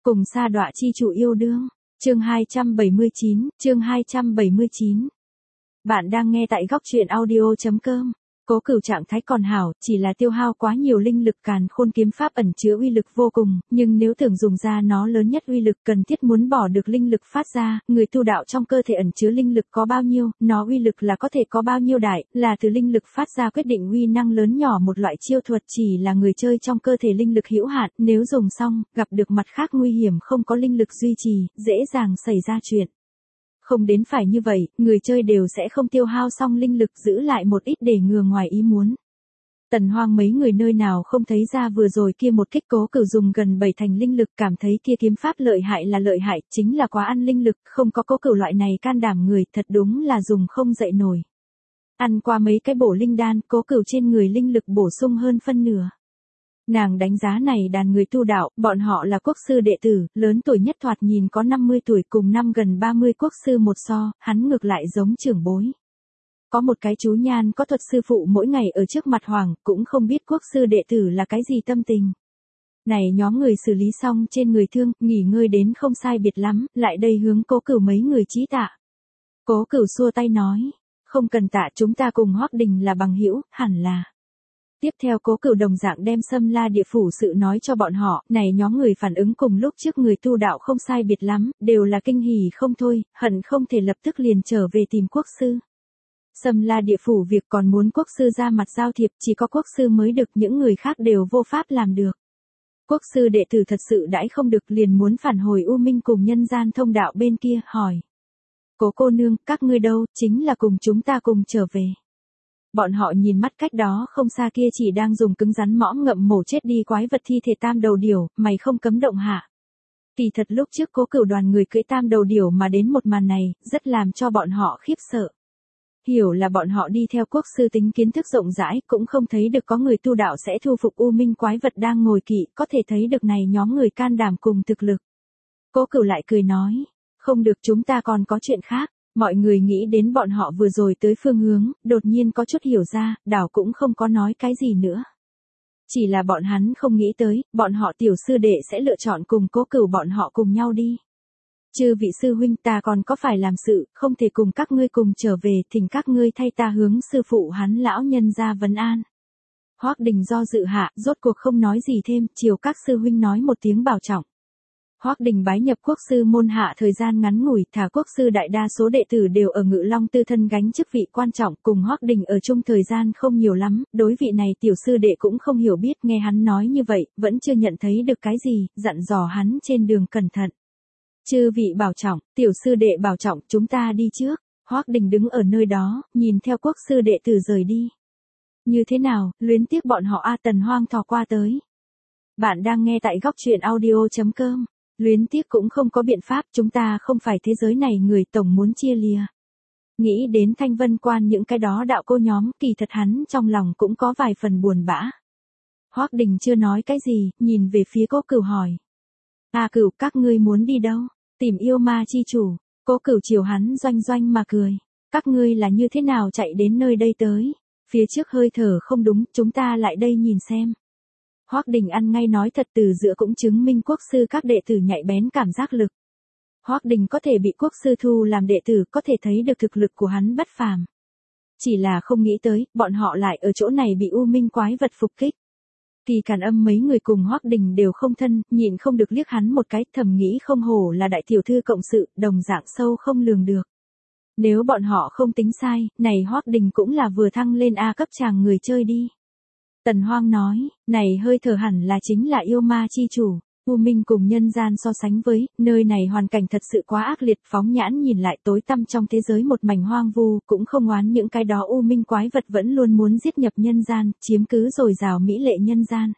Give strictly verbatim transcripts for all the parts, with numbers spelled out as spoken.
Cùng sa đọa chi chủ yêu đương. Chương hai trăm bảy mươi chín, chương hai trăm bảy mươi chín. Bạn đang nghe tại góc truyện audio chấm com. Cố Cửu trạng thái còn hảo, chỉ là tiêu hao quá nhiều linh lực. Càn Khôn kiếm pháp ẩn chứa uy lực vô cùng, nhưng nếu tưởng dùng ra nó lớn nhất uy lực cần thiết muốn bỏ được linh lực phát ra, người tu đạo trong cơ thể ẩn chứa linh lực có bao nhiêu, nó uy lực là có thể có bao nhiêu đại, là từ linh lực phát ra quyết định uy năng lớn nhỏ. Một loại chiêu thuật chỉ là người chơi trong cơ thể linh lực hữu hạn, nếu dùng xong, gặp được mặt khác nguy hiểm không có linh lực duy trì, dễ dàng xảy ra chuyện. Không đến phải như vậy, người chơi đều sẽ không tiêu hao xong linh lực giữ lại một ít để ngừa ngoài ý muốn. Tần Hoang mấy người nơi nào không thấy ra vừa rồi kia một kích Cố Cửu dùng gần bảy thành linh lực, cảm thấy kia kiếm pháp lợi hại là lợi hại, chính là quá ăn linh lực, không có Cố Cửu loại này can đảm người, thật đúng là dùng không dậy nổi. Ăn qua mấy cái bổ linh đan, Cố Cửu trên người linh lực bổ sung hơn phân nửa. Nàng đánh giá này đàn người tu đạo, bọn họ là quốc sư đệ tử, lớn tuổi nhất thoạt nhìn có năm mươi tuổi, cùng năm gần ba mươi quốc sư một so, hắn ngược lại giống trưởng bối. Có một cái chú nhan có thuật sư phụ mỗi ngày ở trước mặt hoàng, cũng không biết quốc sư đệ tử là cái gì tâm tình. Này nhóm người xử lý xong trên người thương, nghỉ ngơi đến không sai biệt lắm, lại đây hướng Cố Cửu mấy người chí tạ. Cố Cửu xua tay nói, không cần tạ, chúng ta cùng Hoắc Đình là bằng hữu, hẳn là. Tiếp theo Cố Cửu đồng dạng đem Sâm La địa phủ sự nói cho bọn họ, này nhóm người phản ứng cùng lúc trước người tu đạo không sai biệt lắm, đều là kinh hỉ không thôi, hận không thể lập tức liền trở về tìm quốc sư. Sâm La địa phủ việc còn muốn quốc sư ra mặt giao thiệp, chỉ có quốc sư mới được, những người khác đều vô pháp làm được. Quốc sư đệ tử thật sự đãi không được, liền muốn phản hồi U Minh cùng nhân gian thông đạo bên kia, hỏi. Cố cô nương, các ngươi đâu, chính là cùng chúng ta cùng trở về. Bọn họ nhìn mắt cách đó không xa kia chỉ đang dùng cứng rắn mõm ngậm mổ chết đi quái vật thi thể tam đầu điểu, mày không cấm động hạ. Kỳ thật lúc trước Cố Cửu đoàn người cưỡi tam đầu điểu mà đến một màn này, rất làm cho bọn họ khiếp sợ. Hiểu là bọn họ đi theo quốc sư tính kiến thức rộng rãi, cũng không thấy được có người tu đạo sẽ thu phục U Minh quái vật đang ngồi kỵ, có thể thấy được này nhóm người can đảm cùng thực lực. Cố Cửu lại cười nói, không được, chúng ta còn có chuyện khác. Mọi người nghĩ đến bọn họ vừa rồi tới phương hướng, đột nhiên có chút hiểu ra, đảo cũng không có nói cái gì nữa. Chỉ là bọn hắn không nghĩ tới, bọn họ tiểu sư đệ sẽ lựa chọn cùng Cố Cửu bọn họ cùng nhau đi. Chư vị sư huynh, ta còn có phải làm sự, không thể cùng các ngươi cùng trở về, thỉnh các ngươi thay ta hướng sư phụ hắn lão nhân ra vấn an. Hoắc Đình do dự hạ, rốt cuộc không nói gì thêm, chiều các sư huynh nói một tiếng bảo trọng. Hoắc Đình bái nhập quốc sư môn hạ thời gian ngắn ngủi, thả quốc sư đại đa số đệ tử đều ở Ngự Long Tư thân gánh chức vị quan trọng, cùng Hoắc Đình ở chung thời gian không nhiều lắm, đối vị này tiểu sư đệ cũng không hiểu biết, nghe hắn nói như vậy, vẫn chưa nhận thấy được cái gì, dặn dò hắn trên đường cẩn thận. Chư vị bảo trọng, tiểu sư đệ bảo trọng, chúng ta đi trước. Hoắc Đình đứng ở nơi đó, nhìn theo quốc sư đệ tử rời đi. Như thế nào, luyến tiếc bọn họ a? Tần Hoang thò qua tới. Bạn đang nghe tại góc truyện audio chấm com. Luyến tiếc cũng không có biện pháp, chúng ta không phải thế giới này người, tổng muốn chia lìa. Nghĩ đến Thanh Vân Quan những cái đó đạo cô nhóm, kỳ thật hắn trong lòng cũng có vài phần buồn bã. Hoắc Đình chưa nói cái gì, nhìn về phía Cố Cửu hỏi. À Cửu, các ngươi muốn đi đâu? Tìm yêu ma chi chủ. Cố Cửu chiều hắn doanh doanh mà cười. Các ngươi là như thế nào chạy đến nơi đây tới? Phía trước hơi thở không đúng, chúng ta lại đây nhìn xem. Hoắc Đình ăn ngay nói thật, từ giữa cũng chứng minh quốc sư các đệ tử nhạy bén cảm giác lực. Hoắc Đình có thể bị quốc sư thu làm đệ tử, có thể thấy được thực lực của hắn bất phàm. Chỉ là không nghĩ tới, bọn họ lại ở chỗ này bị U Minh quái vật phục kích. Kỳ Càn Âm mấy người cùng Hoắc Đình đều không thân, nhịn không được liếc hắn một cái, thầm nghĩ không hổ là đại tiểu thư cộng sự, đồng dạng sâu không lường được. Nếu bọn họ không tính sai, này Hoắc Đình cũng là vừa thăng lên A cấp chàng người chơi đi. Tần Hoang nói, này hơi thở hẳn là chính là yêu ma chi chủ. U Minh cùng nhân gian so sánh với, nơi này hoàn cảnh thật sự quá ác liệt, phóng nhãn nhìn lại tối tăm trong thế giới một mảnh hoang vu, cũng không oán những cái đó U Minh quái vật vẫn luôn muốn giết nhập nhân gian, chiếm cứ dồi dào mỹ lệ nhân gian.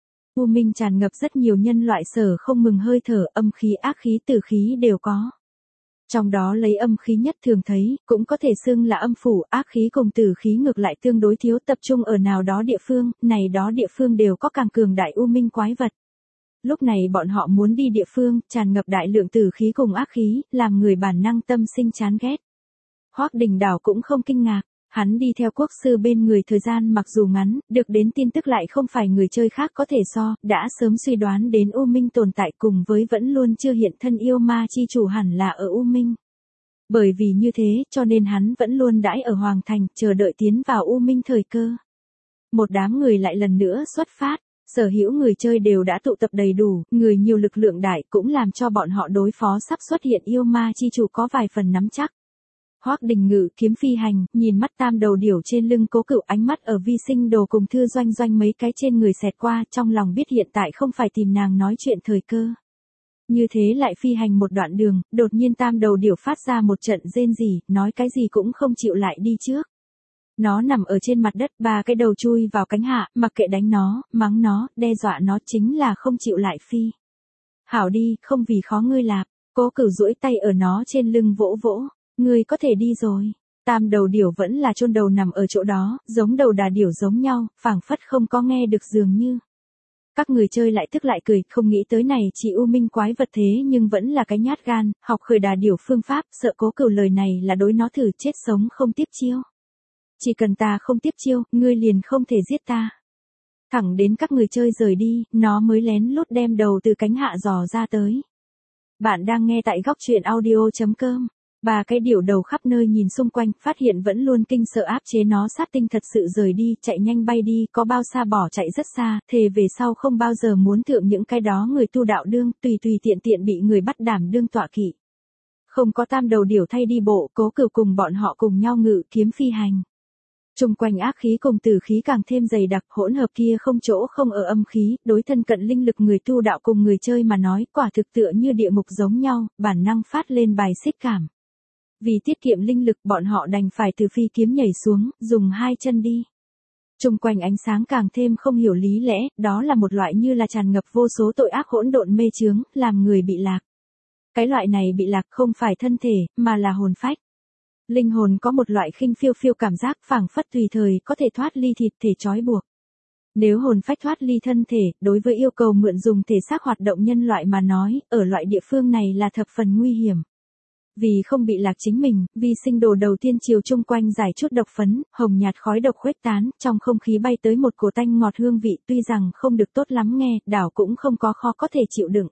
U Minh tràn ngập rất nhiều nhân loại sở không mừng hơi thở, âm khí, ác khí, tử khí đều có. Trong đó lấy âm khí nhất thường thấy, cũng có thể xưng là âm phủ, ác khí cùng tử khí ngược lại tương đối thiếu tập trung ở nào đó địa phương, này đó địa phương đều có càng cường đại U Minh quái vật. Lúc này bọn họ muốn đi địa phương, tràn ngập đại lượng tử khí cùng ác khí, làm người bản năng tâm sinh chán ghét. Hoắc Đình đảo cũng không kinh ngạc, Hắn đi theo quốc sư bên người thời gian mặc dù ngắn, được đến tin tức lại không phải người chơi khác có thể so, đã sớm suy đoán đến U Minh tồn tại cùng với vẫn luôn chưa hiện thân yêu ma chi chủ hẳn là ở U Minh. Bởi vì như thế, cho nên hắn vẫn luôn đãi ở Hoàng Thành, chờ đợi tiến vào U Minh thời cơ. Một đám người lại lần nữa xuất phát, sở hữu người chơi đều đã tụ tập đầy đủ, người nhiều lực lượng đại cũng làm cho bọn họ đối phó sắp xuất hiện yêu ma chi chủ có vài phần nắm chắc. Hoắc Đình Ngự kiếm phi hành, nhìn mắt tam đầu điểu trên lưng Cố Cửu, ánh mắt ở Vi Sinh Đồ cùng Thư Doanh Doanh mấy cái trên người xẹt qua, trong lòng biết hiện tại không phải tìm nàng nói chuyện thời cơ. Như thế lại phi hành một đoạn đường, đột nhiên tam đầu điểu phát ra một trận rên rỉ, nói cái gì cũng không chịu lại đi trước. Nó nằm ở trên mặt đất, ba cái đầu chui vào cánh hạ, mặc kệ đánh nó, mắng nó, đe dọa nó, chính là không chịu lại phi. Hảo đi, không vì khó ngươi lạp. Cố Cửu duỗi tay ở nó trên lưng vỗ vỗ. Ngươi có thể đi rồi. Tam đầu điểu vẫn là chôn đầu nằm ở chỗ đó, giống đầu đà điểu giống nhau, phảng phất không có nghe được dường như. Các người chơi lại tức lại cười, không nghĩ tới này chỉ U Minh quái vật thế nhưng vẫn là cái nhát gan, học khởi đà điểu phương pháp, sợ Cố Cửu lời này là đối nó thử chết sống không tiếp chiêu. Chỉ cần ta không tiếp chiêu, ngươi liền không thể giết ta. Thẳng đến các người chơi rời đi, nó mới lén lút đem đầu từ cánh hạ dò ra tới. Bạn đang nghe tại góc truyện audio chấm com. Ba cái điểu đầu khắp nơi nhìn xung quanh, phát hiện vẫn luôn kinh sợ áp chế nó sát tinh thật sự rời đi, chạy nhanh bay đi, có bao xa bỏ chạy rất xa, thề về sau không bao giờ muốn thượng những cái đó người tu đạo đương, tùy tùy tiện tiện bị người bắt đảm đương tọa kỵ. Không có tam đầu điểu thay đi bộ, Cố Cửu cùng bọn họ cùng nhau ngự kiếm phi hành. Trung quanh ác khí cùng tử khí càng thêm dày đặc, hỗn hợp kia không chỗ không ở âm khí, đối thân cận linh lực người tu đạo cùng người chơi mà nói, quả thực tựa như địa ngục giống nhau, bản năng phát lên bài xích cảm. Vì tiết kiệm linh lực, bọn họ đành phải từ phi kiếm nhảy xuống, dùng hai chân đi. Trung quanh ánh sáng càng thêm không hiểu lý lẽ, đó là một loại như là tràn ngập vô số tội ác hỗn độn mê chướng, làm người bị lạc. Cái loại này bị lạc không phải thân thể, mà là hồn phách. Linh hồn có một loại khinh phiêu phiêu cảm giác phảng phất tùy thời có thể thoát ly thịt thể trói buộc. Nếu hồn phách thoát ly thân thể, đối với yêu cầu mượn dùng thể xác hoạt động nhân loại mà nói, ở loại địa phương này là thập phần nguy hiểm. Vì không bị lạc chính mình, Vi Sinh Đồ đầu tiên chiều chung quanh giải chút độc phấn, hồng nhạt khói độc khuếch tán, trong không khí bay tới một cổ tanh ngọt hương vị, tuy rằng không được tốt lắm nghe, đảo cũng không có khó có thể chịu đựng.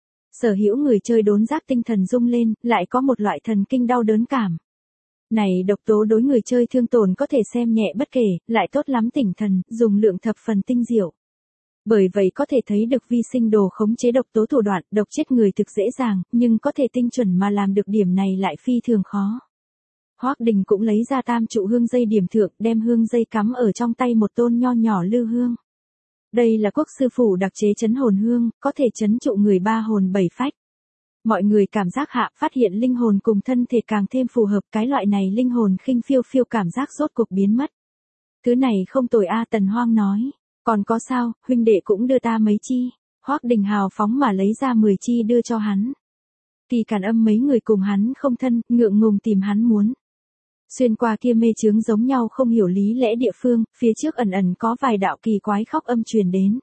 Sở hữu người chơi đốn giác tinh thần rung lên, lại có một loại thần kinh đau đớn cảm. Này độc tố đối người chơi thương tổn có thể xem nhẹ bất kể, lại tốt lắm tỉnh thần, dùng lượng thập phần tinh diệu. Bởi vậy có thể thấy được Vi Sinh Đồ khống chế độc tố thủ đoạn, độc chết người thực dễ dàng, nhưng có thể tinh chuẩn mà làm được điểm này lại phi thường khó. Hoắc Đình cũng lấy ra tam trụ hương dây điểm thượng, đem hương dây cắm ở trong tay một tôn nho nhỏ lư hương. Đây là quốc sư phủ đặc chế chấn hồn hương, có thể chấn trụ người ba hồn bảy phách. Mọi người cảm giác hạ, phát hiện linh hồn cùng thân thể càng thêm phù hợp, cái loại này linh hồn khinh phiêu phiêu cảm giác rốt cuộc biến mất. Thứ này không tồi a, Tần Hoang nói. Còn có sao, huynh đệ cũng đưa ta mấy chi. Hoắc Đình hào phóng mà lấy ra mười chi đưa cho hắn. Thì Càn Âm mấy người cùng hắn không thân, ngượng ngùng tìm hắn muốn. Xuyên qua kia mê chướng giống nhau không hiểu lý lẽ địa phương, phía trước ẩn ẩn có vài đạo kỳ quái khóc âm truyền đến.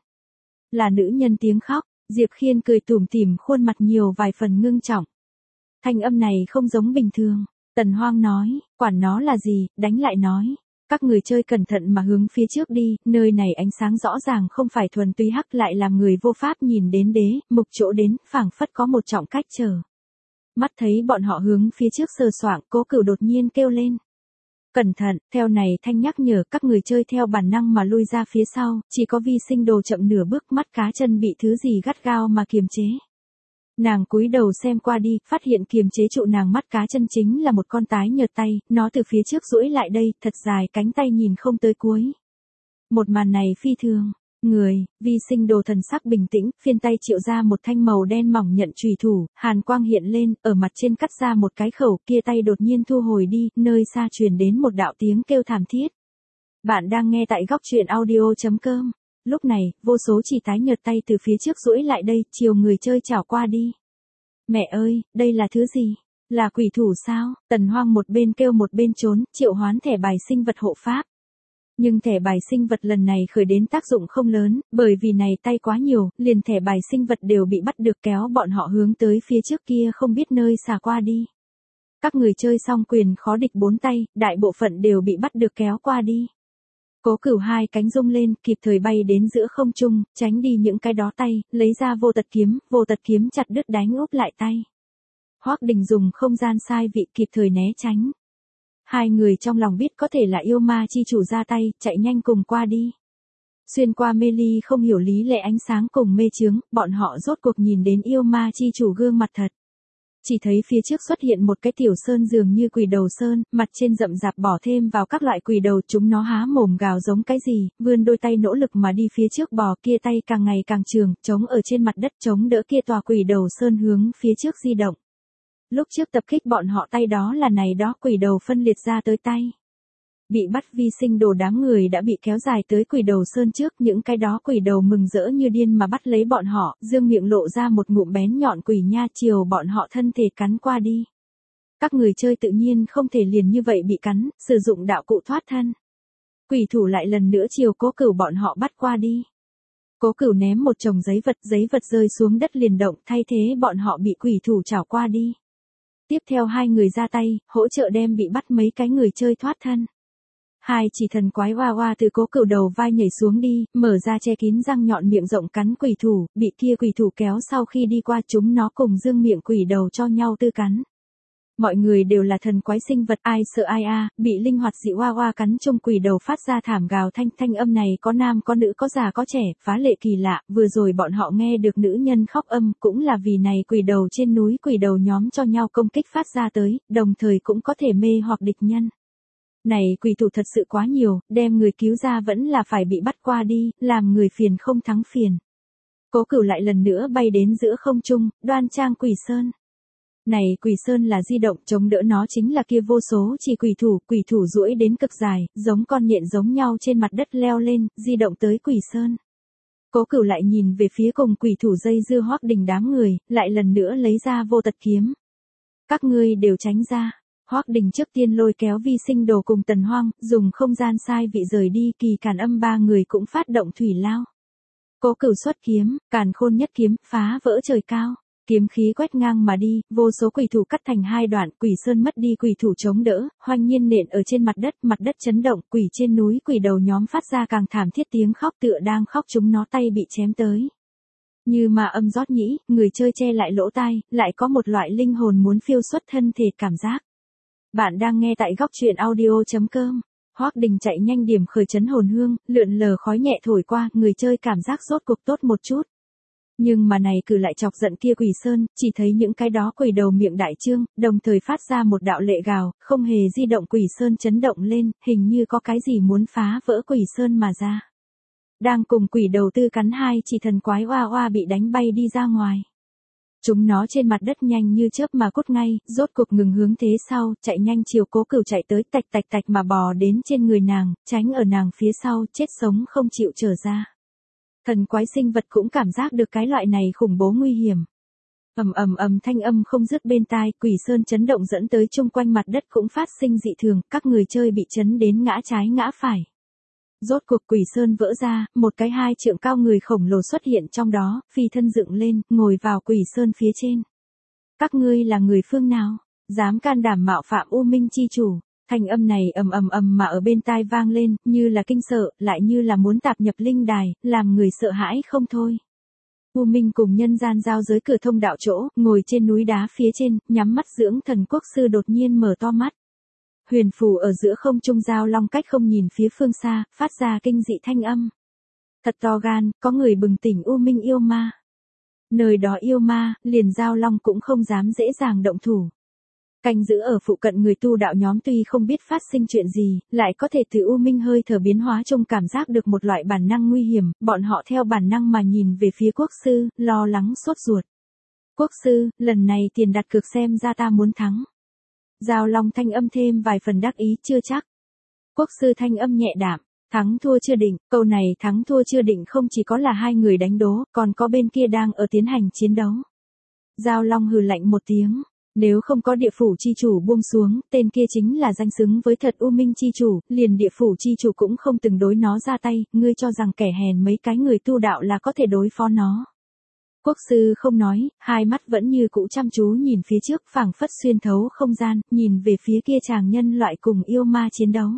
Là nữ nhân tiếng khóc, Diệp Khiên cười tủm tỉm, khuôn mặt nhiều vài phần ngưng trọng. Thanh âm này không giống bình thường. Tần Hoang nói, quản nó là gì, đánh lại nói. Các người chơi cẩn thận mà hướng phía trước đi, nơi này ánh sáng rõ ràng không phải thuần túy hắc, lại làm người vô pháp nhìn đến đế, mục chỗ đến, phảng phất có một trọng cách chờ. Mắt thấy bọn họ hướng phía trước sờ soạng, Cố Cửu đột nhiên kêu lên. Cẩn thận, theo này thanh nhắc nhở, các người chơi theo bản năng mà lui ra phía sau, chỉ có Vi Sinh Đồ chậm nửa bước, mắt cá chân bị thứ gì gắt gao mà kiềm chế. Nàng cúi đầu xem qua đi, phát hiện kiềm chế trụ nàng mắt cá chân chính là một con tái nhợt tay, nó từ phía trước duỗi lại đây, thật dài, cánh tay nhìn không tới cuối. Một màn này phi thường. Người, Vi Sinh Đồ thần sắc bình tĩnh, phiên tay triệu ra một thanh màu đen mỏng nhận chùy thủ, hàn quang hiện lên, ở mặt trên cắt ra một cái khẩu, kia tay đột nhiên thu hồi đi, nơi xa truyền đến một đạo tiếng kêu thảm thiết. Bạn đang nghe tại góc truyện audio chấm com. Lúc này, vô số chỉ tái nhợt tay từ phía trước duỗi lại đây, chiều người chơi chảo qua đi. Mẹ ơi, đây là thứ gì? Là quỷ thủ sao? Tần Hoang một bên kêu một bên trốn, triệu hoán thẻ bài sinh vật hộ pháp. Nhưng thẻ bài sinh vật lần này khởi đến tác dụng không lớn, bởi vì này tay quá nhiều, liền thẻ bài sinh vật đều bị bắt được kéo bọn họ hướng tới phía trước kia không biết nơi xả qua đi. Các người chơi song quyền khó địch bốn tay, đại bộ phận đều bị bắt được kéo qua đi. Cố Cửu hai cánh rung lên, kịp thời bay đến giữa không trung, tránh đi những cái đó tay, lấy ra vô tật kiếm, vô tật kiếm chặt đứt đánh úp lại tay. Hoắc Đình dùng không gian sai vị kịp thời né tránh. Hai người trong lòng biết có thể là yêu ma chi chủ ra tay, chạy nhanh cùng qua đi. Xuyên qua mê ly không hiểu lý lẽ ánh sáng cùng mê chướng, bọn họ rốt cuộc nhìn đến yêu ma chi chủ gương mặt thật. Chỉ thấy phía trước xuất hiện một cái tiểu sơn dường như quỷ đầu sơn, mặt trên rậm rạp bỏ thêm vào các loại quỷ đầu, chúng nó há mồm gào giống cái gì, vươn đôi tay nỗ lực mà đi phía trước bò, kia tay càng ngày càng trường, chống ở trên mặt đất chống đỡ kia tòa quỷ đầu sơn hướng phía trước di động. Lúc trước tập kích bọn họ tay đó là này đó quỷ đầu phân liệt ra tới tay. Bị bắt vi sinh đồ đám người đã bị kéo dài tới quỷ đầu sơn trước, những cái đó quỷ đầu mừng rỡ như điên mà bắt lấy bọn họ, dương miệng lộ ra một ngụm bén nhọn quỷ nha chiều bọn họ thân thể cắn qua đi. Các người chơi tự nhiên không thể liền như vậy bị cắn, sử dụng đạo cụ thoát thân. Quỷ thủ lại lần nữa chiều Cố Cửu bọn họ bắt qua đi. Cố Cửu ném một chồng giấy vật, giấy vật rơi xuống đất liền động, thay thế bọn họ bị quỷ thủ chảo qua đi. Tiếp theo hai người ra tay, hỗ trợ đem bị bắt mấy cái người chơi thoát thân. Hai chỉ thần quái oa oa từ Cố Cửu đầu vai nhảy xuống đi, mở ra che kín răng nhọn miệng rộng cắn quỷ thủ, bị kia quỷ thủ kéo sau khi đi qua chúng nó cùng dương miệng quỷ đầu cho nhau tư cắn. Mọi người đều là thần quái sinh vật, ai sợ ai a, bị linh hoạt dị oa oa cắn chung quỷ đầu phát ra thảm gào thanh, thanh âm này có nam có nữ có già có trẻ, phá lệ kỳ lạ, vừa rồi bọn họ nghe được nữ nhân khóc âm, cũng là vì này quỷ đầu trên núi quỷ đầu nhóm cho nhau công kích phát ra tới, đồng thời cũng có thể mê hoặc địch nhân. Này quỷ thủ thật sự quá nhiều, đem người cứu ra vẫn là phải bị bắt qua đi, làm người phiền không thắng phiền. Cố Cửu lại lần nữa bay đến giữa không trung, đoan trang quỷ sơn. Này quỷ sơn là di động, chống đỡ nó chính là kia vô số chỉ quỷ thủ, quỷ thủ duỗi đến cực dài, giống con nhện giống nhau trên mặt đất leo lên, di động tới quỷ sơn. Cố Cửu lại nhìn về phía cùng quỷ thủ dây dưa Hoắc Đình đám người, lại lần nữa lấy ra vô tật kiếm. Các ngươi đều tránh ra. Hoắc Đình trước tiên lôi kéo vi sinh đồ cùng Tần Hoang, dùng không gian sai vị rời đi, Kỳ Càn Âm ba người cũng phát động thủy lao. Cố Cửu xuất kiếm, Càn Khôn nhất kiếm, phá vỡ trời cao. Kiếm khí quét ngang mà đi, vô số quỷ thủ cắt thành hai đoạn, quỷ sơn mất đi quỷ thủ chống đỡ, hoanh nhiên nện ở trên mặt đất, mặt đất chấn động, quỷ trên núi quỷ đầu nhóm phát ra càng thảm thiết tiếng khóc tựa đang khóc chúng nó tay bị chém tới. Như mà âm rót nhĩ, người chơi che lại lỗ tai, lại có một loại linh hồn muốn phiêu xuất thân thể cảm giác. Bạn đang nghe tại góc truyện audio chấm com. Hoắc Đình chạy nhanh điểm khởi chấn hồn hương, lượn lờ khói nhẹ thổi qua, người chơi cảm giác rốt cuộc tốt một chút. Nhưng mà này cử lại chọc giận kia quỷ sơn, chỉ thấy những cái đó quỷ đầu miệng đại trương, đồng thời phát ra một đạo lệ gào, không hề di động quỷ sơn chấn động lên, hình như có cái gì muốn phá vỡ quỷ sơn mà ra. Đang cùng quỷ đầu tư cắn hai chỉ thần quái oa oa bị đánh bay đi ra ngoài. Chúng nó trên mặt đất nhanh như chớp mà cút ngay, rốt cuộc ngừng hướng thế sau, chạy nhanh chiều Cố Cửu chạy tới, tạch tạch tạch mà bò đến trên người nàng, tránh ở nàng phía sau, chết sống không chịu trở ra. Thần quái sinh vật cũng cảm giác được cái loại này khủng bố nguy hiểm. Ầm ầm ầm thanh âm không dứt bên tai, quỷ sơn chấn động dẫn tới chung quanh mặt đất cũng phát sinh dị thường, các người chơi bị chấn đến ngã trái ngã phải. Rốt cuộc quỷ sơn vỡ ra, một cái hai trượng cao người khổng lồ xuất hiện trong đó, phi thân dựng lên, ngồi vào quỷ sơn phía trên. Các ngươi là người phương nào? Dám can đảm mạo phạm U Minh chi chủ? Thanh âm này ầm ầm ầm mà ở bên tai vang lên, như là kinh sợ, lại như là muốn tạp nhập linh đài, làm người sợ hãi không thôi. U Minh cùng nhân gian giao giới cửa thông đạo chỗ, ngồi trên núi đá phía trên, nhắm mắt dưỡng thần quốc sư đột nhiên mở to mắt. Huyền phù ở giữa không trung Giao Long cách không nhìn phía phương xa, phát ra kinh dị thanh âm. Thật to gan, có người bừng tỉnh U Minh yêu ma. Nơi đó yêu ma, liền Giao Long cũng không dám dễ dàng động thủ. Canh giữ ở phụ cận người tu đạo nhóm tuy không biết phát sinh chuyện gì, lại có thể từ U Minh hơi thở biến hóa trong cảm giác được một loại bản năng nguy hiểm, bọn họ theo bản năng mà nhìn về phía quốc sư, lo lắng sốt ruột. Quốc sư, lần này tiền đặt cược xem ra ta muốn thắng. Giao Long thanh âm thêm vài phần đắc ý, chưa chắc. Quốc sư thanh âm nhẹ đạm, thắng thua chưa định, câu này thắng thua chưa định không chỉ có là hai người đánh đố, còn có bên kia đang ở tiến hành chiến đấu. Giao Long hừ lạnh một tiếng, nếu không có địa phủ chi chủ buông xuống, tên kia chính là danh xứng với thật U Minh chi chủ, liền địa phủ chi chủ cũng không từng đối nó ra tay, ngươi cho rằng kẻ hèn mấy cái người tu đạo là có thể đối phó nó. Quốc sư không nói, hai mắt vẫn như cũ chăm chú nhìn phía trước, phảng phất xuyên thấu không gian, nhìn về phía kia chàng nhân loại cùng yêu ma chiến đấu.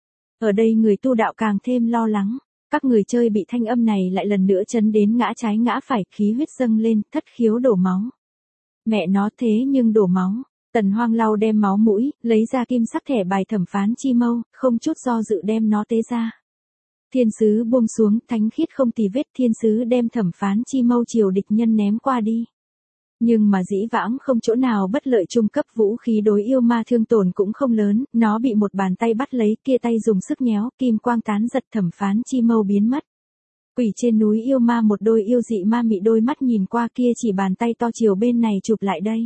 Ở đây người tu đạo càng thêm lo lắng, các người chơi bị thanh âm này lại lần nữa chấn đến ngã trái ngã phải, khí huyết dâng lên, thất khiếu đổ máu. Mẹ nó thế nhưng đổ máu, Tần Hoang lau đem máu mũi, lấy ra kim sắc thẻ bài thẩm phán chi mâu, không chút do dự đem nó tế ra. Thiên sứ buông xuống, thánh khiết không tì vết, thiên sứ đem thẩm phán chi mâu chiều địch nhân ném qua đi. Nhưng mà dĩ vãng không chỗ nào bất lợi, trung cấp vũ khí đối yêu ma thương tổn cũng không lớn, nó bị một bàn tay bắt lấy, kia tay dùng sức nhéo, kim quang tán giật, thẩm phán chi mâu biến mất. Quỷ trên núi yêu ma một đôi yêu dị ma mị đôi mắt nhìn qua kia chỉ bàn tay to chiều bên này chụp lại đây.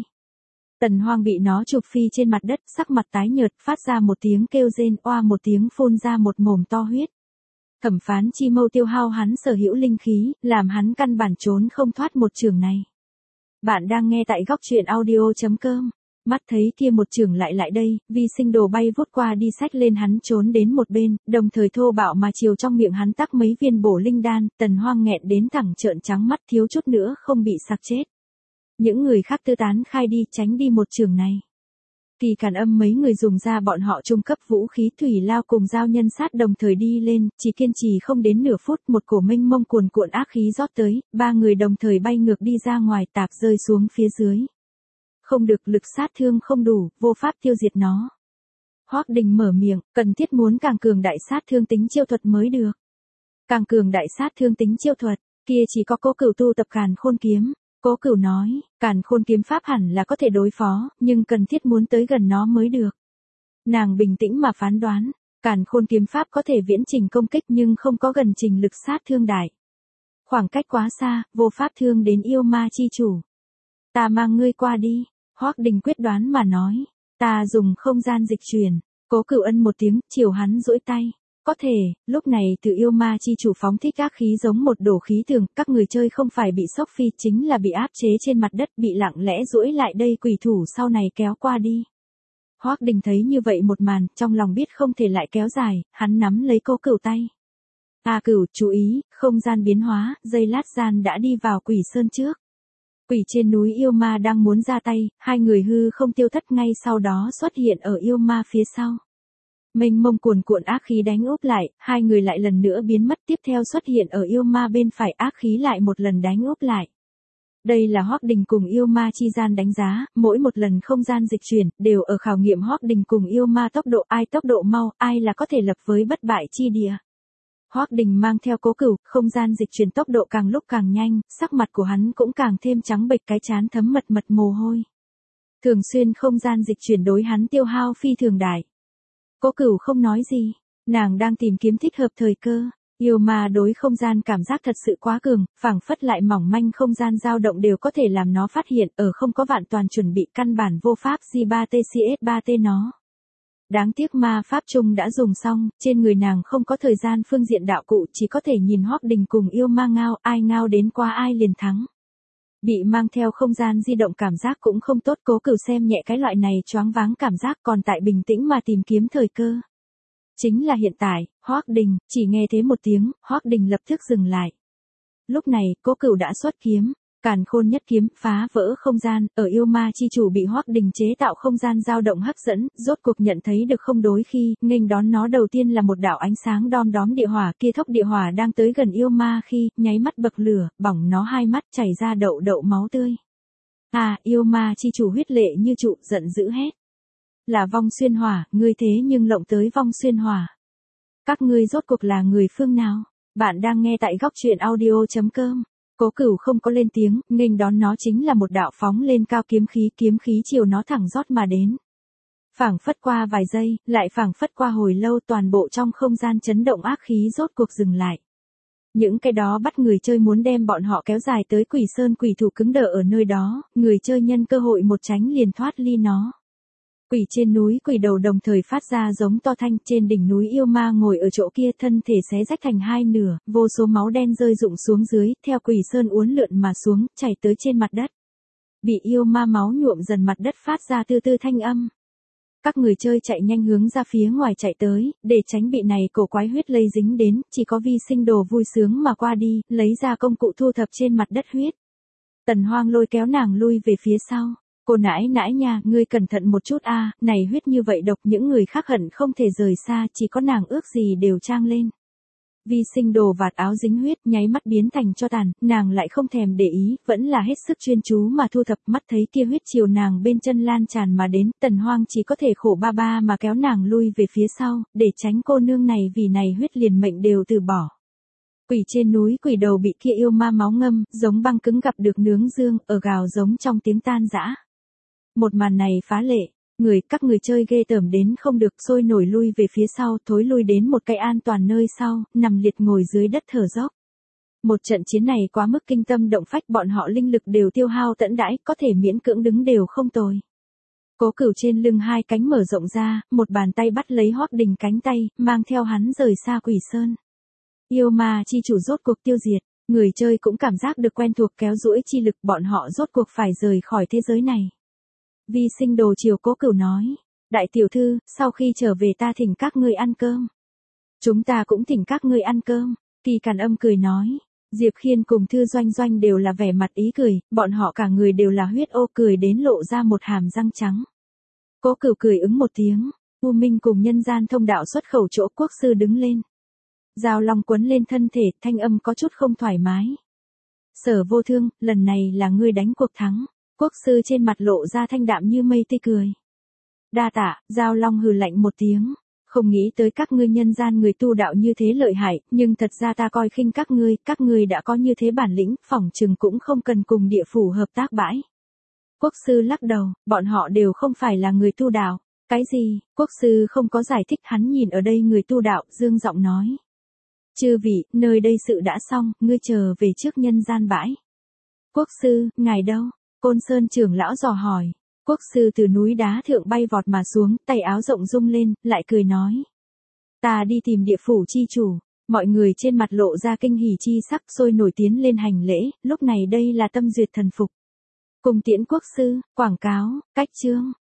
Tần Hoang bị nó chụp phi trên mặt đất, sắc mặt tái nhợt, phát ra một tiếng kêu rên, oa một tiếng phun ra một mồm to huyết. Thẩm phán chi mâu tiêu hao hắn sở hữu linh khí, làm hắn căn bản trốn không thoát một trường này. Bạn đang nghe tại góc truyện audio chấm com. Mắt thấy kia một trường lại lại đây, vi sinh đồ bay vút qua đi xách lên hắn trốn đến một bên, đồng thời thô bạo mà chiều trong miệng hắn tắc mấy viên bổ linh đan, Tần Hoang nghẹn đến thẳng trợn trắng mắt, thiếu chút nữa không bị sặc chết. Những người khác tư tán khai đi, tránh đi một trường này. Kỳ Càn Âm mấy người dùng ra bọn họ trung cấp vũ khí thủy lao cùng giao nhân sát đồng thời đi lên, chỉ kiên trì không đến nửa phút, một cổ mênh mông cuồn cuộn ác khí rót tới, ba người đồng thời bay ngược đi ra ngoài, tạp rơi xuống phía dưới. Không được, lực sát thương không đủ, vô pháp tiêu diệt nó. Hoắc Đình mở miệng, cần thiết muốn càng cường đại sát thương tính chiêu thuật mới được. Càng cường đại sát thương tính chiêu thuật, kia chỉ có Cố Cửu tu tập Càn Khôn kiếm. Cố Cửu nói, Càn Khôn kiếm pháp hẳn là có thể đối phó, nhưng cần thiết muốn tới gần nó mới được. Nàng bình tĩnh mà phán đoán, Càn Khôn kiếm pháp có thể viễn trình công kích nhưng không có gần trình lực sát thương đại. Khoảng cách quá xa, vô pháp thương đến yêu ma chi chủ. Ta mang ngươi qua đi, Hoắc Đình quyết đoán mà nói, ta dùng không gian dịch chuyển. Cố Cửu ân một tiếng, chiều hắn duỗi tay. Có thể, lúc này từ yêu ma chi chủ phóng thích ác khí giống một đổ khí thường, các người chơi không phải bị sốc phi, chính là bị áp chế trên mặt đất, bị lặng lẽ duỗi lại đây quỷ thủ sau này kéo qua đi. Hoắc Đình thấy như vậy một màn, trong lòng biết không thể lại kéo dài, hắn nắm lấy Cố Cửu tay. A Cửu, chú ý, không gian biến hóa, giây lát gian đã đi vào Quỷ Sơn trước. Quỷ trên núi yêu ma đang muốn ra tay, hai người hư không tiêu thất, ngay sau đó xuất hiện ở yêu ma phía sau. Mênh mông cuồn cuộn ác khí đánh úp lại, hai người lại lần nữa biến mất, tiếp theo xuất hiện ở yêu ma bên phải, ác khí lại một lần đánh úp lại. Đây là Hoắc Đình cùng yêu ma chi gian đánh giá, mỗi một lần không gian dịch chuyển, đều ở khảo nghiệm Hoắc Đình cùng yêu ma tốc độ, ai tốc độ mau, ai là có thể lập với bất bại chi địa. Hoắc Đình mang theo Cố Cửu, không gian dịch chuyển tốc độ càng lúc càng nhanh, sắc mặt của hắn cũng càng thêm trắng bệch, cái trán thấm mật mật mồ hôi. Thường xuyên không gian dịch chuyển đối hắn tiêu hao phi thường đại. Cố Cửu không nói gì, nàng đang tìm kiếm thích hợp thời cơ. Yêu ma đối không gian cảm giác thật sự quá cường, phảng phất lại mỏng manh không gian dao động đều có thể làm nó phát hiện, ở không có vạn toàn chuẩn bị căn bản vô pháp G ba T C S ba T nó. Đáng tiếc ma pháp chung đã dùng xong, trên người nàng không có thời gian phương diện đạo cụ, chỉ có thể nhìn Hoắc Đình cùng yêu ma ngao, ai ngao đến qua ai liền thắng. Bị mang theo không gian di động cảm giác cũng không tốt, Cố Cửu xem nhẹ cái loại này choáng váng cảm giác, còn tại bình tĩnh mà tìm kiếm thời cơ. Chính là hiện tại, Hoắc Đình, chỉ nghe thế một tiếng, Hoắc Đình lập tức dừng lại. Lúc này, Cố Cửu đã xuất kiếm, Càn Khôn nhất kiếm, phá vỡ không gian, ở yêu ma chi chủ bị Hoắc Đình chế tạo không gian dao động hấp dẫn, rốt cuộc nhận thấy được không đối khi, nghênh đón nó đầu tiên là một đạo ánh sáng đom đóm địa hỏa, kia thốc địa hỏa đang tới gần yêu ma khi, nháy mắt bậc lửa, bỏng nó hai mắt, chảy ra đậu đậu máu tươi. À, yêu ma chi chủ huyết lệ như trụ, giận dữ hét. Là Vong Xuyên Hỏa, ngươi thế nhưng lộng tới Vong Xuyên Hỏa. Các ngươi rốt cuộc là người phương nào? Bạn đang nghe tại góc truyện audio chấm com. Cố Cửu không có lên tiếng, nghênh đón nó chính là một đạo phóng lên cao kiếm khí, kiếm khí chiều nó thẳng rót mà đến. Phảng phất qua vài giây, lại phảng phất qua hồi lâu, toàn bộ trong không gian chấn động ác khí rốt cuộc dừng lại. Những cái đó bắt người chơi muốn đem bọn họ kéo dài tới Quỷ Sơn quỷ thủ cứng đờ ở nơi đó, người chơi nhân cơ hội một tránh liền thoát ly nó. Quỷ trên núi quỷ đầu đồng thời phát ra giống to thanh, trên đỉnh núi yêu ma ngồi ở chỗ kia, thân thể xé rách thành hai nửa, vô số máu đen rơi rụng xuống dưới, theo Quỷ Sơn uốn lượn mà xuống, chảy tới trên mặt đất. Bị yêu ma máu nhuộm dần mặt đất phát ra tư tư thanh âm. Các người chơi chạy nhanh hướng ra phía ngoài chạy tới, để tránh bị này cổ quái huyết lây dính đến, chỉ có vi sinh đồ vui sướng mà qua đi, lấy ra công cụ thu thập trên mặt đất huyết. Tần Hoang lôi kéo nàng lui về phía sau. Cô nãi nãi nha, ngươi cẩn thận một chút a, này huyết như vậy độc, những người khác hận không thể rời xa, chỉ có nàng ước gì đều trang lên. Vi Sinh đồ vạt áo dính huyết, nháy mắt biến thành tro tàn, nàng lại không thèm để ý, vẫn là hết sức chuyên chú mà thu thập, mắt thấy kia huyết chiều nàng bên chân lan tràn mà đến, Tần Hoang chỉ có thể khổ ba ba mà kéo nàng lui về phía sau, để tránh cô nương này vì này huyết liền mệnh đều từ bỏ. Quỷ trên núi quỷ đầu bị kia yêu ma máu ngâm, giống băng cứng gặp được nướng dương, ở gào giống trong tiếng tan rã. Một màn này phá lệ, người các người chơi ghê tởm đến không được, sôi nổi lui về phía sau, thối lui đến một cái an toàn nơi sau, nằm liệt ngồi dưới đất thở dốc. Một trận chiến này quá mức kinh tâm động phách, bọn họ linh lực đều tiêu hao tẫn đãi, có thể miễn cưỡng đứng đều không tồi. Cố Cửu trên lưng hai cánh mở rộng ra, một bàn tay bắt lấy Hoắc Đình cánh tay, mang theo hắn rời xa Quỷ Sơn. Yêu ma chi chủ rốt cuộc tiêu diệt, người chơi cũng cảm giác được quen thuộc kéo duỗi chi lực, bọn họ rốt cuộc phải rời khỏi thế giới này. Vi Sinh đồ chiều Cố Cửu nói, đại tiểu thư, sau khi trở về ta thỉnh các ngươi ăn cơm. Chúng ta cũng thỉnh các ngươi ăn cơm. Kỳ Càn Âm cười nói, Diệp Khiên cùng Thư Doanh Doanh đều là vẻ mặt ý cười, bọn họ cả người đều là huyết ô, cười đến lộ ra một hàm răng trắng. Cố Cửu cười ứng một tiếng, U Minh cùng nhân gian thông đạo xuất khẩu chỗ quốc sư đứng lên. Giao long quấn lên thân thể, thanh âm có chút không thoải mái. Sở Vô Thương, lần này là ngươi đánh cuộc thắng. Quốc sư trên mặt lộ ra thanh đạm như mây tươi cười. Đa tạ, Giao long hừ lạnh một tiếng. Không nghĩ tới các ngươi nhân gian người tu đạo như thế lợi hại, nhưng thật ra ta coi khinh các ngươi, các ngươi đã có như thế bản lĩnh, phỏng chừng cũng không cần cùng địa phủ hợp tác bãi. Quốc sư lắc đầu, bọn họ đều không phải là người tu đạo. Cái gì? Quốc sư không có giải thích, hắn nhìn ở đây người tu đạo, dương giọng nói. Chư vị, nơi đây sự đã xong, ngươi chờ về trước nhân gian bãi. Quốc sư, ngài đâu? Côn Sơn trưởng lão dò hỏi. Quốc sư từ núi đá thượng bay vọt mà xuống, tay áo rộng rung lên, lại cười nói. Ta đi tìm địa phủ chi chủ. Mọi người trên mặt lộ ra kinh hỉ chi sắc, sôi nổi tiến lên hành lễ, lúc này đây là Tâm Duyệt thần phục. Cùng tiễn quốc sư, quảng cáo, cách chương.